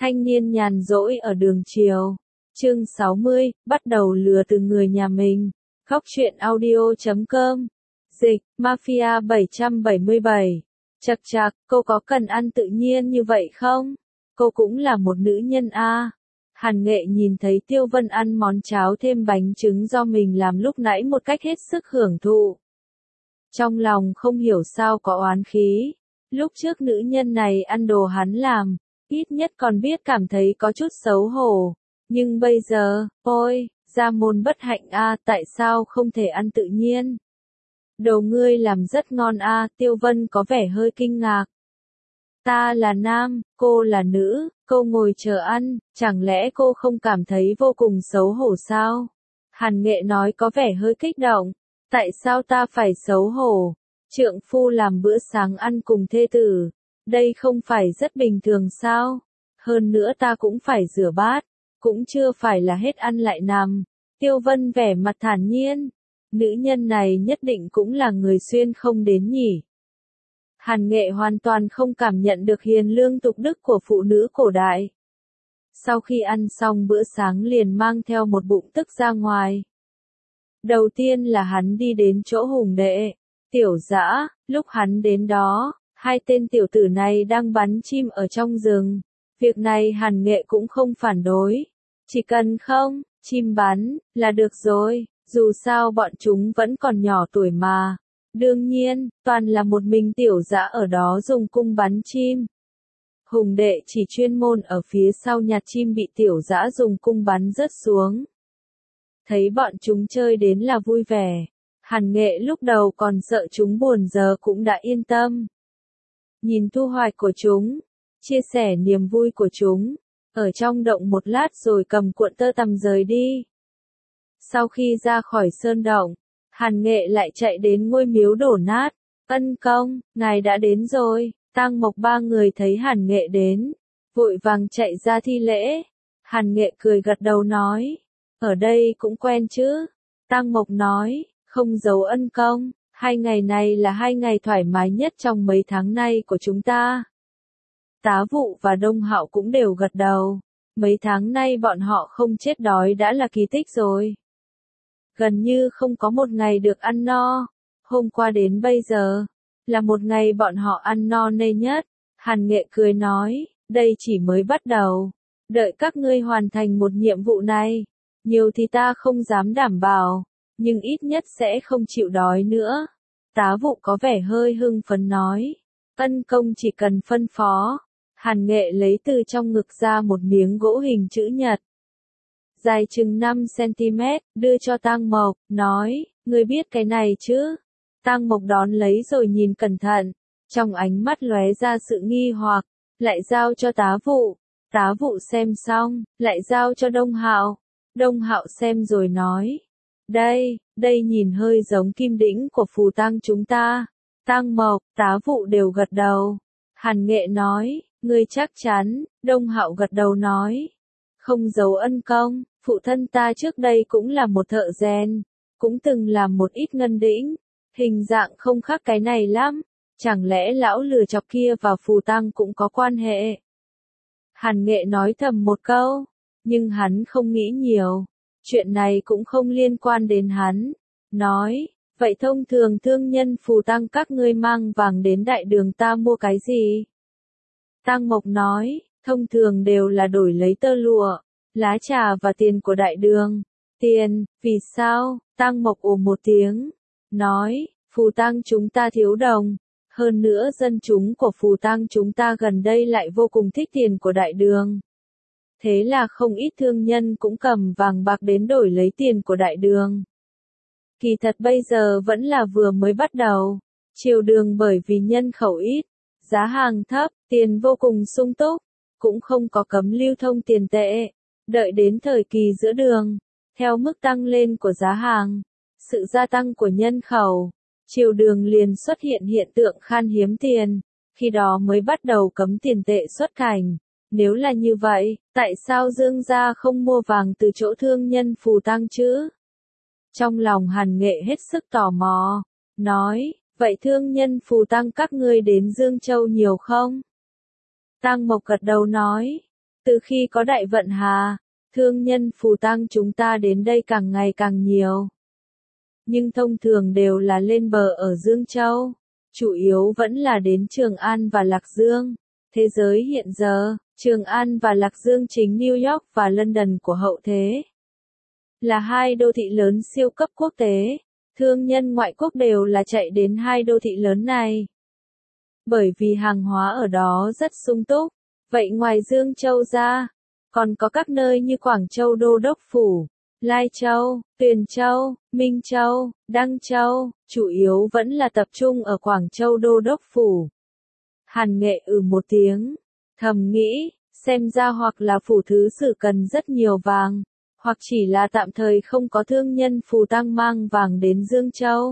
Thanh niên nhàn rỗi ở đường chiều. Chương 60, bắt đầu lừa từ người nhà mình. Khóc chuyện audio.com. Dịch, Mafia 777. Chậc chạc, cô có cần ăn tự nhiên như vậy không? Cô cũng là một nữ nhân a. Hàn Nghệ nhìn thấy Tiêu Vân ăn món cháo thêm bánh trứng do mình làm lúc nãy một cách hết sức hưởng thụ. Trong lòng không hiểu sao có oán khí. Lúc trước nữ nhân này ăn đồ hắn làm, ít nhất còn biết cảm thấy có chút xấu hổ. Nhưng bây giờ, ôi, gia môn bất hạnh a, tại sao không thể ăn tự nhiên? Đồ ngươi làm rất ngon a, Tiêu Vân có vẻ hơi kinh ngạc. Ta là nam, cô là nữ, cô ngồi chờ ăn, chẳng lẽ cô không cảm thấy vô cùng xấu hổ sao? Hàn Nghệ nói có vẻ hơi kích động. Tại sao ta phải xấu hổ? Trượng phu làm bữa sáng ăn cùng thê tử, đây không phải rất bình thường sao? Hơn nữa ta cũng phải rửa bát, cũng chưa phải là hết ăn lại nằm. Tiêu Vân vẻ mặt thản nhiên. Nữ nhân này nhất định cũng là người xuyên không đến nhỉ. Hàn Nghệ hoàn toàn không cảm nhận được hiền lương tục đức của phụ nữ cổ đại. Sau khi ăn xong bữa sáng liền mang theo một bụng tức ra ngoài. Đầu tiên là hắn đi đến chỗ Hùng Đệ, Tiểu Dã, lúc hắn đến đó, hai tên tiểu tử này đang bắn chim ở trong rừng. Việc này Hàn Nghệ cũng không phản đối. Chỉ cần không, chim bắn, là được rồi, dù sao bọn chúng vẫn còn nhỏ tuổi mà. Đương nhiên, toàn là một mình Tiểu Dã ở đó dùng cung bắn chim. Hùng Đệ chỉ chuyên môn ở phía sau nhặt chim bị Tiểu Dã dùng cung bắn rớt xuống. Thấy bọn chúng chơi đến là vui vẻ. Hàn Nghệ lúc đầu còn sợ chúng buồn giờ cũng đã yên tâm. Nhìn thu hoạch của chúng, chia sẻ niềm vui của chúng, ở trong động một lát rồi cầm cuộn tơ tằm rời đi. Sau khi ra khỏi sơn động, Hàn Nghệ lại chạy đến ngôi miếu đổ nát. Ân công, ngài đã đến rồi. Tang Mộc ba người thấy Hàn Nghệ đến, vội vàng chạy ra thi lễ. Hàn Nghệ cười gật đầu nói, ở đây cũng quen chứ. Tang Mộc nói, không giấu ân công, 2 ngày này là 2 ngày thoải mái nhất trong mấy tháng nay của chúng ta. Tá Vụ và Đông Hạo cũng đều gật đầu. Mấy tháng nay bọn họ không chết đói đã là kỳ tích rồi. Gần như không có một ngày được ăn no. Hôm qua đến bây giờ, là một ngày bọn họ ăn no nê nhất. Hàn Nghệ cười nói, đây chỉ mới bắt đầu. Đợi các ngươi hoàn thành một nhiệm vụ này. Nhiều thì ta không dám đảm bảo, nhưng ít nhất sẽ không chịu đói nữa. Tá Vụ có vẻ hơi hưng phấn nói, ân công chỉ cần phân phó. Hàn Nghệ lấy từ trong ngực ra một miếng gỗ hình chữ nhật, dài chừng 5 cm, đưa cho Tang Mộc, nói, ngươi biết cái này chứ? Tang Mộc đón lấy rồi nhìn cẩn thận, trong ánh mắt lóe ra sự nghi hoặc, lại giao cho Tá Vụ. Tá Vụ xem xong, lại giao cho Đông Hạo. Đông Hạo xem rồi nói, đây nhìn hơi giống kim đĩnh của phù tang chúng ta. Tang Mộc, Tá Vụ đều gật đầu. Hàn Nghệ nói, ngươi chắc chắn? Đông Hạo gật đầu nói, không giấu ân công, phụ thân ta trước đây cũng là một thợ rèn, cũng từng làm một ít ngân đĩnh, hình dạng không khác cái này lắm, chẳng lẽ lão lừa chọc kia và phù tang cũng có quan hệ? Hàn Nghệ nói thầm một câu, nhưng hắn không nghĩ nhiều, chuyện này cũng không liên quan đến hắn. Nói, vậy thông thường thương nhân phù tang các ngươi mang vàng đến đại đường ta mua cái gì? Tang Mộc nói, thông thường đều là đổi lấy tơ lụa, lá trà và tiền của đại đường. Tiền, vì sao? Tang Mộc ồ một tiếng, nói, phù tang chúng ta thiếu đồng. Hơn nữa dân chúng của phù tang chúng ta gần đây lại vô cùng thích tiền của đại đường. Thế là không ít thương nhân cũng cầm vàng bạc đến đổi lấy tiền của đại đường. Kỳ thật bây giờ vẫn là vừa mới bắt đầu. Triều đường bởi vì nhân khẩu ít, giá hàng thấp, tiền vô cùng sung túc, cũng không có cấm lưu thông tiền tệ. Đợi đến thời kỳ giữa đường, theo mức tăng lên của giá hàng, sự gia tăng của nhân khẩu, triều đường liền xuất hiện hiện tượng khan hiếm tiền, khi đó mới bắt đầu cấm tiền tệ xuất cảnh. Nếu là như vậy, tại sao Dương gia không mua vàng từ chỗ thương nhân phù tang chứ? Trong lòng Hàn Nghệ hết sức tò mò, nói, vậy thương nhân phù tang các ngươi đến Dương Châu nhiều không? Tang Mộc gật đầu nói, Từ khi có Đại Vận Hà, thương nhân phù tang chúng ta đến đây càng ngày càng nhiều. Nhưng thông thường đều là lên bờ ở Dương Châu, chủ yếu vẫn là đến Trường An và Lạc Dương. Thế giới hiện giờ, Trường An và Lạc Dương chính New York và London của hậu thế. Là hai đô thị lớn siêu cấp quốc tế, thương nhân ngoại quốc đều là chạy đến hai đô thị lớn này. Bởi vì hàng hóa ở đó rất sung túc. Vậy ngoài Dương Châu ra, còn có các nơi như Quảng Châu Đô Đốc Phủ, Lai Châu, Tuyền Châu, Minh Châu, Đăng Châu, chủ yếu vẫn là tập trung ở Quảng Châu Đô Đốc Phủ. Hàn Nghệ một tiếng, thầm nghĩ, xem ra hoặc là phủ thứ sử cần rất nhiều vàng, hoặc chỉ là tạm thời không có thương nhân phù tang mang vàng đến Dương Châu.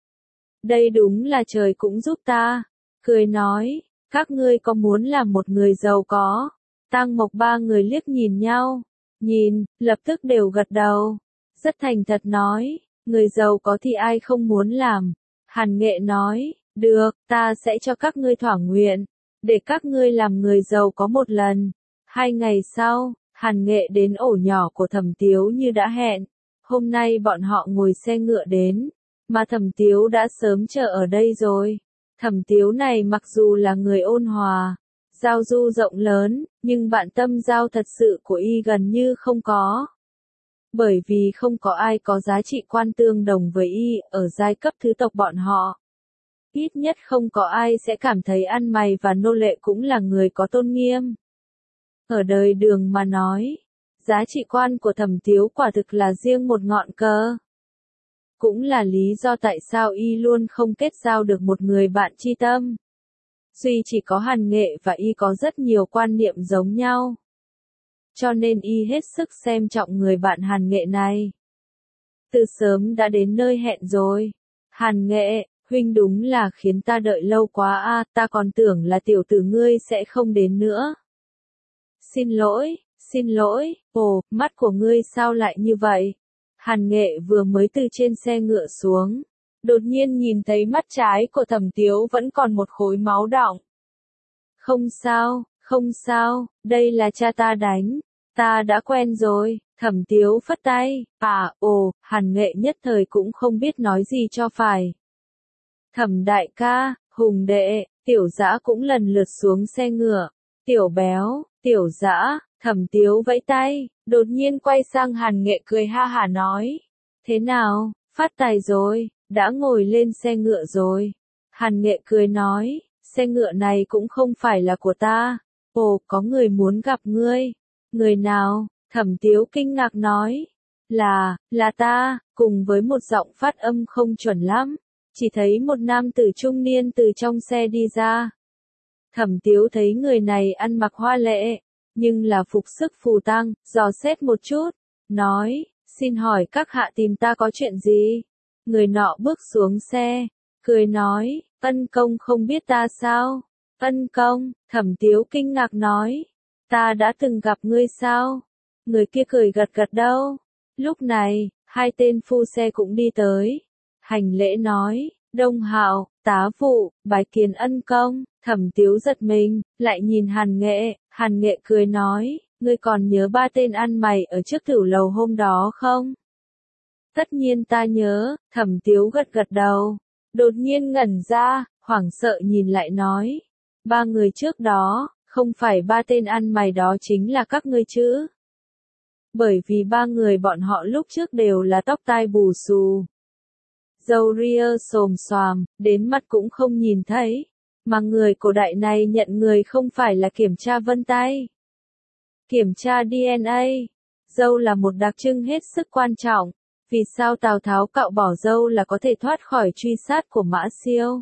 Đây đúng là trời cũng giúp ta, cười nói, các ngươi có muốn làm một người giàu có? Tang Mộc ba người liếc nhìn nhau, nhìn, lập tức đều gật đầu, rất thành thật nói, người giàu có thì ai không muốn làm. Hàn Nghệ nói, được, ta sẽ cho các ngươi thỏa nguyện, để các ngươi làm người giàu có một lần. 2 ngày sau, Hàn Nghệ đến ổ nhỏ của Thẩm Tiếu như đã hẹn. Hôm nay bọn họ ngồi xe ngựa đến, mà Thẩm Tiếu đã sớm chờ ở đây rồi. Thẩm Tiếu này mặc dù là người ôn hòa, giao du rộng lớn, nhưng bạn tâm giao thật sự của y gần như không có. Bởi vì không có ai có giá trị quan tương đồng với y ở giai cấp thứ tộc bọn họ. Ít nhất không có ai sẽ cảm thấy ăn mày và nô lệ cũng là người có tôn nghiêm. Ở đời Đường mà nói, giá trị quan của Thẩm Tiếu quả thực là riêng một ngọn cờ. Cũng là lý do tại sao y luôn không kết giao được một người bạn tri tâm. Duy chỉ có Hàn Nghệ và y có rất nhiều quan niệm giống nhau. Cho nên y hết sức xem trọng người bạn Hàn Nghệ này. Từ sớm đã đến nơi hẹn rồi. Hàn Nghệ, huynh đúng là khiến ta đợi lâu quá a, ta còn tưởng là tiểu tử ngươi sẽ không đến nữa. Xin lỗi, ồ, mắt của ngươi sao lại như vậy? Hàn Nghệ vừa mới từ trên xe ngựa xuống, đột nhiên nhìn thấy mắt trái của Thẩm Tiếu vẫn còn một khối máu đọng. Không sao, đây là cha ta đánh, ta đã quen rồi. Thẩm Tiếu phất tay, Hàn Nghệ nhất thời cũng không biết nói gì cho phải. Thẩm đại ca, Hùng đệ, Tiểu Dã cũng lần lượt xuống xe ngựa. Tiểu Béo, Tiểu Dã, Thẩm Tiếu vẫy tay, đột nhiên quay sang Hàn Nghệ cười ha hả nói. Thế nào, phát tài rồi, đã ngồi lên xe ngựa rồi. Hàn Nghệ cười nói, xe ngựa này cũng không phải là của ta. Ồ, có người muốn gặp ngươi. Người nào? Thẩm Tiếu kinh ngạc nói. Là ta, cùng với một giọng phát âm không chuẩn lắm. Chỉ thấy một nam tử trung niên từ trong xe đi ra. Thẩm Tiếu thấy người này ăn mặc hoa lệ, nhưng là phục sức phù tang, dò xét một chút, nói, xin hỏi các hạ tìm ta có chuyện gì? Người nọ bước xuống xe, cười nói, Ân công không biết ta sao? Ân công, Thẩm Tiếu kinh ngạc nói, ta đã từng gặp ngươi sao? Người kia cười gật gật đầu. Lúc này, hai tên phu xe cũng đi tới, hành lễ nói, Đông Hạo, tá vụ, bái kiến ân công. Thẩm Tiếu giật mình, lại nhìn Hàn Nghệ cười nói, ngươi còn nhớ 3 tên ăn mày ở trước tử lầu hôm đó không? Tất nhiên ta nhớ, Thẩm Tiếu gật gật đầu, đột nhiên ngẩn ra, hoảng sợ nhìn lại nói, 3 người trước đó, không phải 3 tên ăn mày đó chính là các ngươi chứ? Bởi vì 3 người bọn họ lúc trước đều là tóc tai bù xù, râu ria xồm xoàm, đến mặt cũng không nhìn thấy. Mà người cổ đại này nhận người không phải là kiểm tra vân tay, kiểm tra DNA. Râu là một đặc trưng hết sức quan trọng. Vì sao Tào Tháo cạo bỏ râu là có thể thoát khỏi truy sát của Mã Siêu?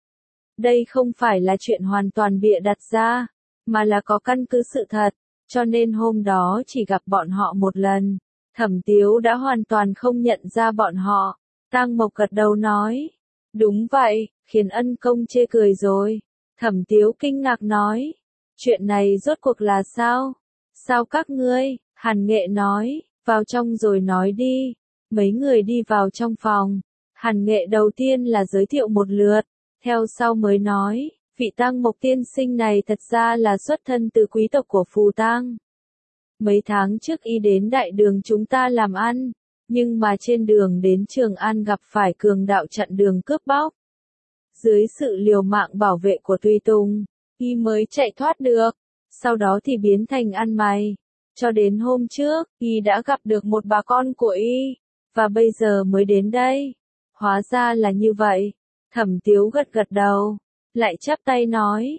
Đây không phải là chuyện hoàn toàn bịa đặt ra, mà là có căn cứ sự thật, cho nên hôm đó chỉ gặp bọn họ một lần. Thẩm Tiếu đã hoàn toàn không nhận ra bọn họ. Tang Mộc gật đầu nói, đúng vậy, khiến ân công chê cười rồi. Thẩm Tiếu kinh ngạc nói, chuyện này rốt cuộc là sao? Sao các ngươi? Hàn Nghệ nói, vào trong rồi nói đi. Mấy người đi vào trong phòng. Hàn Nghệ đầu tiên là giới thiệu một lượt, theo sau mới nói, vị Tang Mộc tiên sinh này thật ra là xuất thân từ quý tộc của Phù Tang. Mấy tháng trước y đến đại đường chúng ta làm ăn, nhưng mà trên đường đến Trường An gặp phải cường đạo chặn đường cướp bóc. Dưới sự liều mạng bảo vệ của Tùy Tùng, y mới chạy thoát được, sau đó thì biến thành ăn mày. Cho đến hôm trước, y đã gặp được một bà con của y, và bây giờ mới đến đây. Hóa ra là như vậy. Thẩm Tiếu gật gật đầu, lại chắp tay nói,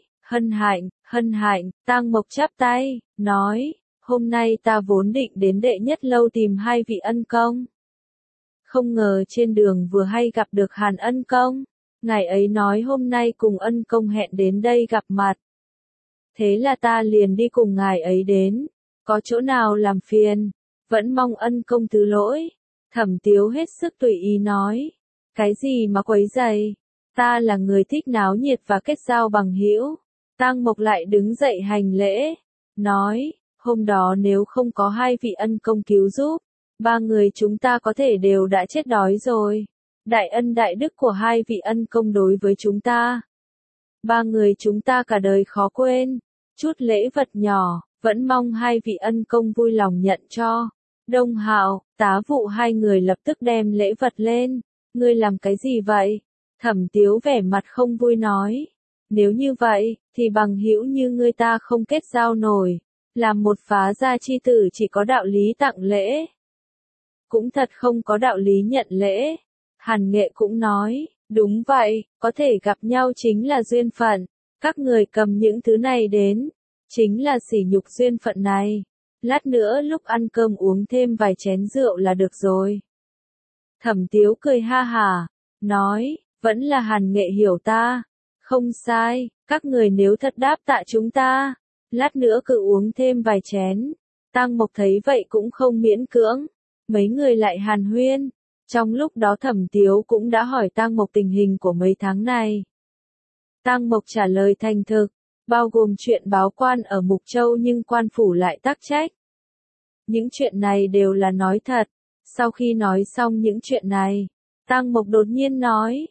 hân hạnh, Tang Mộc chắp tay, nói, hôm nay ta vốn định đến đệ nhất lâu tìm hai vị ân công. Không ngờ trên đường vừa hay gặp được Hàn ân công, ngài ấy nói hôm nay cùng ân công hẹn đến đây gặp mặt. Thế là ta liền đi cùng ngài ấy đến, có chỗ nào làm phiền, vẫn mong ân công thứ lỗi. Thẩm Tiếu hết sức tùy ý nói, cái gì mà quấy rầy, ta là người thích náo nhiệt và kết giao bằng hữu. Tang Mộc lại đứng dậy hành lễ, nói, hôm đó nếu không có hai vị ân công cứu giúp, ba người chúng ta có thể đều đã chết đói rồi. Đại ân đại đức của hai vị ân công đối với chúng ta, ba người chúng ta cả đời khó quên. Chút lễ vật nhỏ, vẫn mong hai vị ân công vui lòng nhận cho. Đông Hạo, Tá Vụ hai người lập tức đem lễ vật lên. Ngươi làm cái gì vậy? Thẩm Tiếu vẻ mặt không vui nói. Nếu như vậy, thì bằng hữu như ngươi ta không kết giao nổi. Làm một phá gia chi tử chỉ có đạo lý tặng lễ, cũng thật không có đạo lý nhận lễ. Hàn Nghệ cũng nói, đúng vậy, có thể gặp nhau chính là duyên phận. Các người cầm những thứ này đến, chính là sỉ nhục duyên phận này. Lát nữa lúc ăn cơm uống thêm vài chén rượu là được rồi. Thẩm Tiếu cười ha hả, nói, vẫn là Hàn Nghệ hiểu ta. Không sai, các người nếu thật đáp tạ chúng ta, lát nữa cứ uống thêm vài chén. Tang Mộc thấy vậy cũng không miễn cưỡng, mấy người lại hàn huyên. Trong lúc đó Thẩm Tiếu cũng đã hỏi Tang Mộc tình hình của mấy tháng này. Tang Mộc trả lời thành thực, bao gồm chuyện báo quan ở Mục Châu nhưng quan phủ lại tắc trách. Những chuyện này đều là nói thật. Sau khi nói xong những chuyện này, Tang Mộc đột nhiên nói,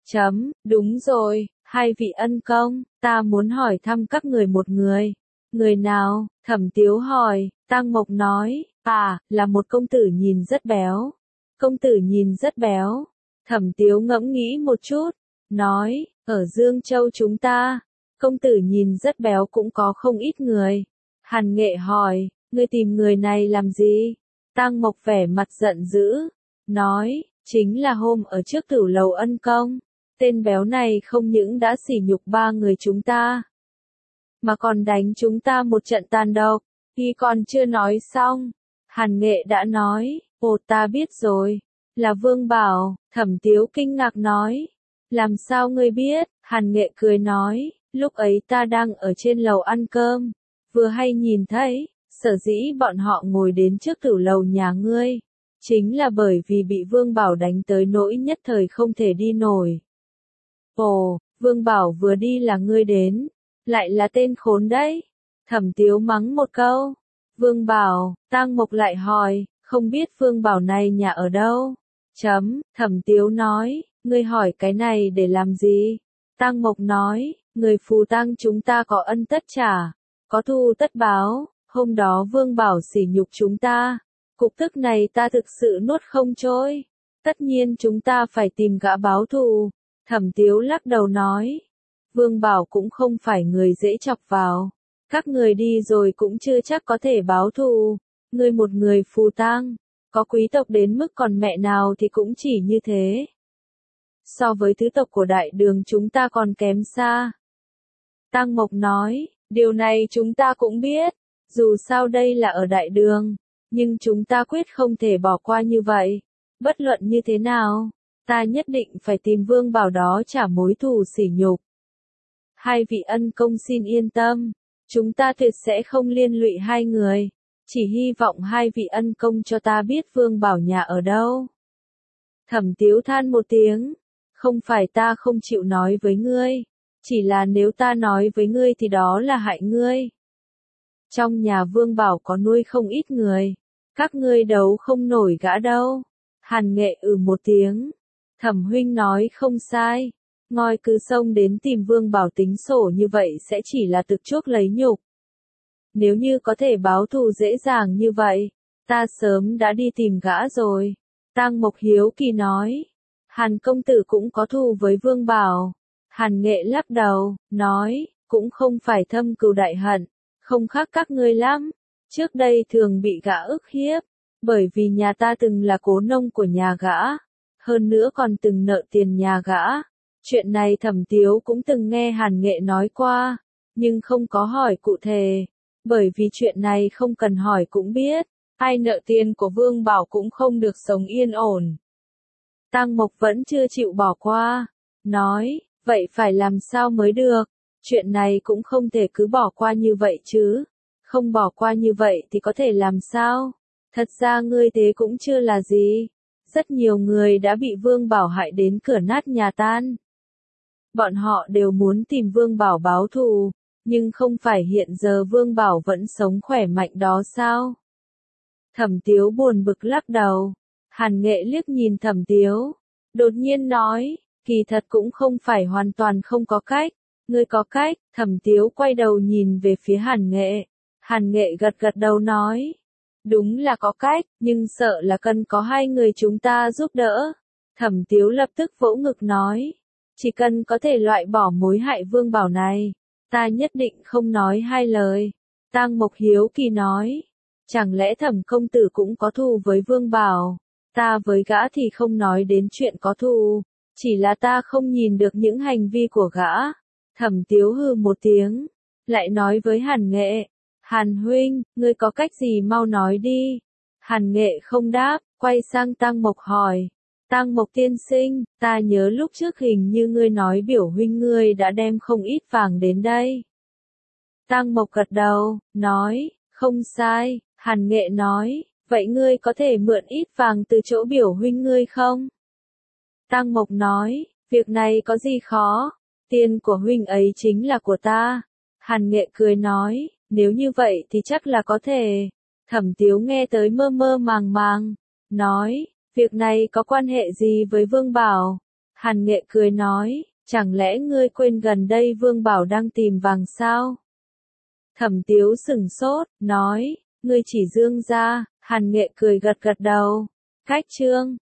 đúng rồi, hai vị ân công, ta muốn hỏi thăm các người một người. Người nào? Thẩm Tiếu hỏi. Tang Mộc nói, là một công tử nhìn rất béo. Công tử nhìn rất béo. Thẩm Tiếu ngẫm nghĩ một chút, nói, ở Dương Châu chúng ta, công tử nhìn rất béo cũng có không ít người. Hàn Nghệ hỏi, ngươi tìm người này làm gì? Tang Mộc vẻ mặt giận dữ, nói, chính là hôm ở trước Tử Lầu ân công, tên béo này không những đã sỉ nhục ba người chúng ta, mà còn đánh chúng ta một trận tàn độc. Y còn chưa nói xong, Hàn Nghệ đã nói, ồ ta biết rồi, là Vương Bảo. Thẩm Tiếu kinh ngạc nói, làm sao ngươi biết? Hàn Nghệ cười nói, lúc ấy ta đang ở trên lầu ăn cơm, vừa hay nhìn thấy, sở dĩ bọn họ ngồi đến trước Tử Lầu nhà ngươi, chính là bởi vì bị Vương Bảo đánh tới nỗi nhất thời không thể đi nổi. Ồ, Vương Bảo vừa đi là ngươi đến, lại là tên khốn đấy. Thẩm Tiếu mắng một câu. Vương Bảo, Tang Mộc lại hỏi, không biết Vương Bảo này nhà ở đâu? Thẩm Tiếu nói, ngươi hỏi cái này để làm gì? Tang Mộc nói, người phù tang chúng ta có ân tất trả, có thù tất báo, hôm đó Vương Bảo sỉ nhục chúng ta, cục tức này ta thực sự nuốt không trôi, tất nhiên chúng ta phải tìm gã báo thù. Thẩm Tiếu lắc đầu nói, Vương Bảo cũng không phải người dễ chọc vào, các người đi rồi cũng chưa chắc có thể báo thù, ngươi một người phù tang, có quý tộc đến mức còn mẹ nào thì cũng chỉ như thế. So với thứ tộc của đại đường chúng ta còn kém xa. Tang Mộc nói, điều này chúng ta cũng biết, dù sao đây là ở đại đường, nhưng chúng ta quyết không thể bỏ qua như vậy. Bất luận như thế nào, ta nhất định phải tìm Vương Bảo đó trả mối thù sỉ nhục. Hai vị ân công xin yên tâm, chúng ta tuyệt sẽ không liên lụy hai người, chỉ hy vọng hai vị ân công cho ta biết Vương Bảo nhà ở đâu. Thẩm Tiếu than một tiếng, không phải ta không chịu nói với ngươi, chỉ là nếu ta nói với ngươi thì đó là hại ngươi. Trong nhà Vương Bảo có nuôi không ít người, các ngươi đấu không nổi gã đâu. Hàn Nghệ một tiếng, Thẩm huynh nói không sai, ngoi cứ xông đến tìm Vương Bảo tính sổ như vậy sẽ chỉ là tự chuốc lấy nhục. nếu như có thể báo thù dễ dàng như vậy, ta sớm đã đi tìm gã rồi. Tang Mộc hiếu kỳ nói, Hàn công tử cũng có thù với Vương Bảo. Hàn Nghệ lắc đầu, nói, cũng không phải thâm cừu đại hận, không khác các ngươi lắm. Trước đây thường bị gã ức hiếp, bởi vì nhà ta từng là cố nông của nhà gã, hơn nữa còn từng nợ tiền nhà gã. Chuyện này Thẩm Tiếu cũng từng nghe Hàn Nghệ nói qua, nhưng không có hỏi cụ thể, bởi vì chuyện này không cần hỏi cũng biết, ai nợ tiền của Vương Bảo cũng không được sống yên ổn. Tang Mộc vẫn chưa chịu bỏ qua, nói, vậy phải làm sao mới được, chuyện này cũng không thể cứ bỏ qua như vậy chứ, không bỏ qua như vậy thì có thể làm sao, thật ra ngươi thế cũng chưa là gì, rất nhiều người đã bị Vương Bảo hại đến cửa nát nhà tan. Bọn họ đều muốn tìm Vương Bảo báo thù, nhưng không phải hiện giờ Vương Bảo vẫn sống khỏe mạnh đó sao? Thẩm Tiếu buồn bực lắc đầu. Hàn Nghệ liếc nhìn Thẩm Tiếu, đột nhiên nói, kỳ thật cũng không phải hoàn toàn không có cách, ngươi có cách. Thẩm Tiếu quay đầu nhìn về phía Hàn Nghệ. Hàn Nghệ gật gật đầu nói, đúng là có cách, nhưng sợ là cần có hai người chúng ta giúp đỡ. Thẩm Tiếu lập tức vỗ ngực nói, chỉ cần có thể loại bỏ mối hại Vương Bảo này, ta nhất định không nói hai lời. Tang Mộc hiếu kỳ nói, chẳng lẽ Thẩm công tử cũng có thù với Vương Bảo? Ta với gã thì không nói đến chuyện có thù, chỉ là ta không nhìn được những hành vi của gã. Thẩm Tiếu hừ một tiếng, lại nói với Hàn Nghệ, Hàn huynh, ngươi có cách gì mau nói đi. Hàn Nghệ không đáp, quay sang Tang Mộc hỏi, Tang Mộc tiên sinh, ta nhớ lúc trước hình như ngươi nói biểu huynh ngươi đã đem không ít vàng đến đây. Tang Mộc gật đầu, nói, không sai. Hàn Nghệ nói, vậy ngươi có thể mượn ít vàng từ chỗ biểu huynh ngươi không? Tang Mộc nói, việc này có gì khó, tiền của huynh ấy chính là của ta. Hàn Nghệ cười nói, nếu như vậy thì chắc là có thể. Thẩm Tiếu nghe tới mơ mơ màng màng, nói, việc này có quan hệ gì với Vương Bảo? Hàn Nghệ cười nói, chẳng lẽ ngươi quên gần đây Vương Bảo đang tìm vàng sao? Thẩm Tiếu sửng sốt, nói, ngươi chỉ dương ra. Hàn Nghệ cười gật gật đầu. Cách chương